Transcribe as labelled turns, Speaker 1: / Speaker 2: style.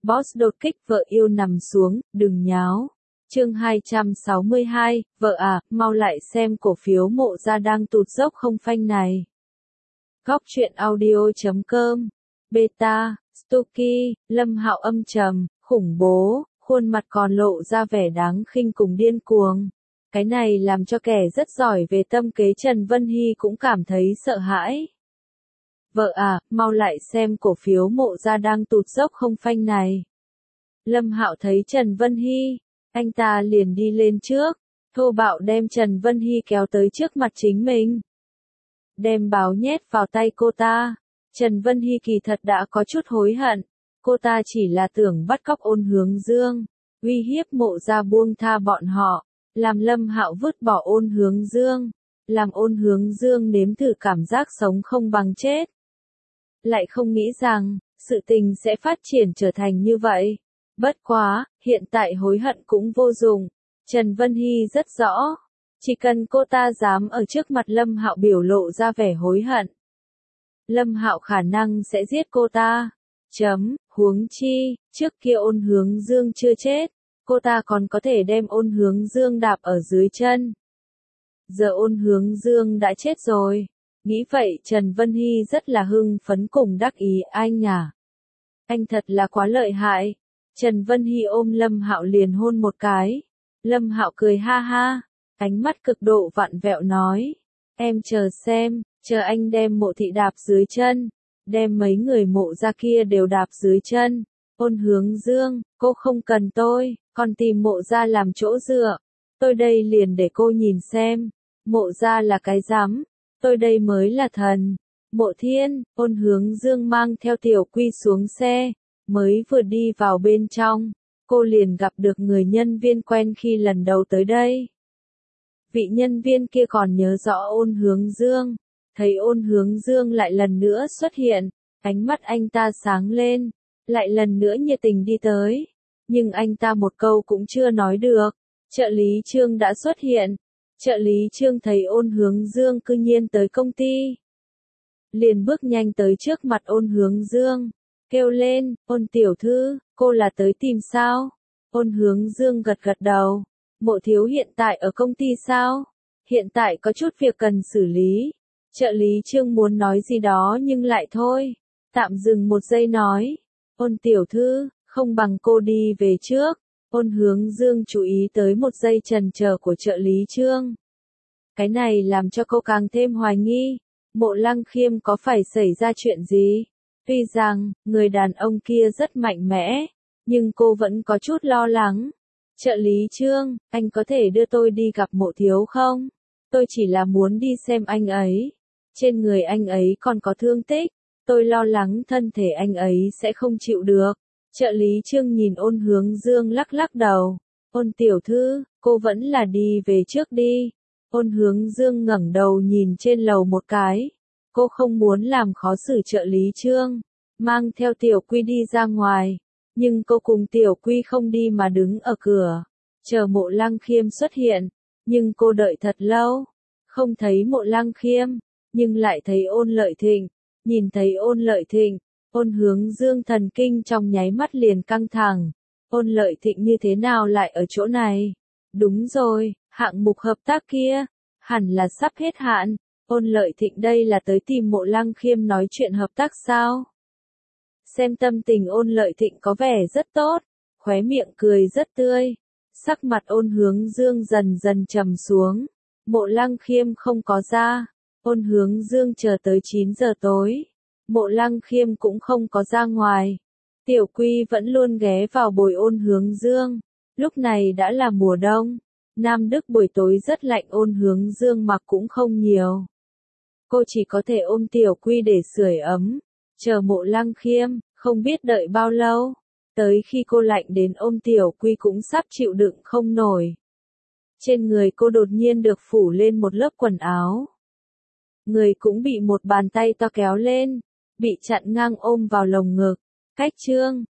Speaker 1: Boss đột kích vợ yêu nằm xuống, đừng nháo. Chương 262, vợ à, mau lại xem cổ phiếu Mộ Gia đang tụt dốc không phanh này. Góc truyện audio.com, Beta, Stuky, Lâm Hạo âm trầm, khủng bố, khuôn mặt còn lộ ra vẻ đáng khinh cùng điên cuồng. Cái này làm cho kẻ rất giỏi về tâm kế Trần Vân Hy cũng cảm thấy sợ hãi. Vợ à, mau lại xem cổ phiếu Mộ Gia đang tụt dốc không phanh này. Lâm Hạo thấy Trần Vân Hy, anh ta liền đi lên trước, thô bạo đem Trần Vân Hy kéo tới trước mặt chính mình. Đem báo nhét vào tay cô ta. Trần Vân Hy kỳ thật đã có chút hối hận, cô ta chỉ là tưởng bắt cóc Ôn Hướng Dương, uy hiếp Mộ Gia buông tha bọn họ, làm Lâm Hạo vứt bỏ Ôn Hướng Dương, làm Ôn Hướng Dương nếm thử cảm giác sống không bằng chết. Lại không nghĩ rằng, sự tình sẽ phát triển trở thành như vậy. Bất quá, hiện tại hối hận cũng vô dụng. Trần Vân Hy rất rõ, chỉ cần cô ta dám ở trước mặt Lâm Hạo biểu lộ ra vẻ hối hận, Lâm Hạo khả năng sẽ giết cô ta. Huống chi, trước kia Ôn Hướng Dương chưa chết, cô ta còn có thể đem Ôn Hướng Dương đạp ở dưới chân. Giờ Ôn Hướng Dương đã chết rồi. Nghĩ vậy Trần Vân Hy rất là hưng phấn cùng đắc ý. Anh à, anh thật là quá lợi hại. Trần Vân Hy ôm Lâm Hạo liền hôn một cái. Lâm Hạo cười ha ha, ánh mắt cực độ vặn vẹo nói, em chờ xem, chờ anh đem Mộ thị đạp dưới chân, đem mấy người Mộ Gia kia đều đạp dưới chân. Ôn Hướng Dương, cô không cần tôi, còn tìm Mộ Gia làm chỗ dựa. Tôi đây liền để cô nhìn xem, Mộ Gia là cái rắm, tôi đây mới là thần. Mộ Thiên, Ôn Hướng Dương mang theo Tiểu Quy xuống xe, mới vừa đi vào bên trong, cô liền gặp được người nhân viên quen khi lần đầu tới đây. Vị nhân viên kia còn nhớ rõ Ôn Hướng Dương, thấy Ôn Hướng Dương lại lần nữa xuất hiện, ánh mắt anh ta sáng lên, lại lần nữa nhiệt tình đi tới, nhưng anh ta một câu cũng chưa nói được, trợ lý Trương đã xuất hiện. Trợ lý Trương thấy Ôn Hướng Dương cư nhiên tới công ty, liền bước nhanh tới trước mặt Ôn Hướng Dương, kêu lên, Ôn tiểu thư, cô là tới tìm sao? Ôn Hướng Dương gật gật đầu, Mộ thiếu hiện tại ở công ty sao? Hiện tại có chút việc cần xử lý. Trợ lý Trương muốn nói gì đó nhưng lại thôi, tạm dừng một giây nói, Ôn tiểu thư, không bằng cô đi về trước. Ôn Hướng Dương chú ý tới một giây chần chờ của trợ lý Trương. Cái này làm cho cô càng thêm hoài nghi, Mộ Lăng Khiêm có phải xảy ra chuyện gì? Tuy rằng, người đàn ông kia rất mạnh mẽ, nhưng cô vẫn có chút lo lắng. Trợ lý Trương, anh có thể đưa tôi đi gặp Mộ thiếu không? Tôi chỉ là muốn đi xem anh ấy. Trên người anh ấy còn có thương tích, tôi lo lắng thân thể anh ấy sẽ không chịu được. Trợ lý Trương nhìn Ôn Hướng Dương lắc lắc đầu. Ôn tiểu thư, cô vẫn là đi về trước đi. Ôn Hướng Dương ngẩng đầu nhìn trên lầu một cái. Cô không muốn làm khó xử trợ lý Trương, mang theo Tiểu Quy đi ra ngoài. Nhưng cô cùng Tiểu Quy không đi mà đứng ở cửa, chờ Mộ Lăng Khiêm xuất hiện. Nhưng cô đợi thật lâu, không thấy Mộ Lăng Khiêm, nhưng lại thấy Ôn Lợi Thịnh. Nhìn thấy Ôn Lợi Thịnh, Ôn Hướng Dương thần kinh trong nháy mắt liền căng thẳng. Ôn Lợi Thịnh như thế nào lại ở chỗ này? Đúng rồi, hạng mục hợp tác kia, hẳn là sắp hết hạn. Ôn Lợi Thịnh đây là tới tìm Mộ Lăng Khiêm nói chuyện hợp tác sao? Xem tâm tình Ôn Lợi Thịnh có vẻ rất tốt, khóe miệng cười rất tươi. Sắc mặt Ôn Hướng Dương dần dần trầm xuống. Mộ Lăng Khiêm không có ra. Ôn Hướng Dương chờ tới 9 giờ tối. Mộ Lăng Khiêm cũng không có ra ngoài. Tiểu Quy vẫn luôn ghé vào bồi Ôn Hướng Dương. Lúc này đã là mùa đông. Nam Đức buổi tối rất lạnh, Ôn Hướng Dương mặc cũng không nhiều. Cô chỉ có thể ôm Tiểu Quy để sưởi ấm. Chờ Mộ Lăng Khiêm, không biết đợi bao lâu. Tới khi cô lạnh đến ôm Tiểu Quy cũng sắp chịu đựng không nổi. Trên người cô đột nhiên được phủ lên một lớp quần áo. Người cũng bị một bàn tay to kéo lên, bị chặn ngang ôm vào lồng ngực. Cách Trương,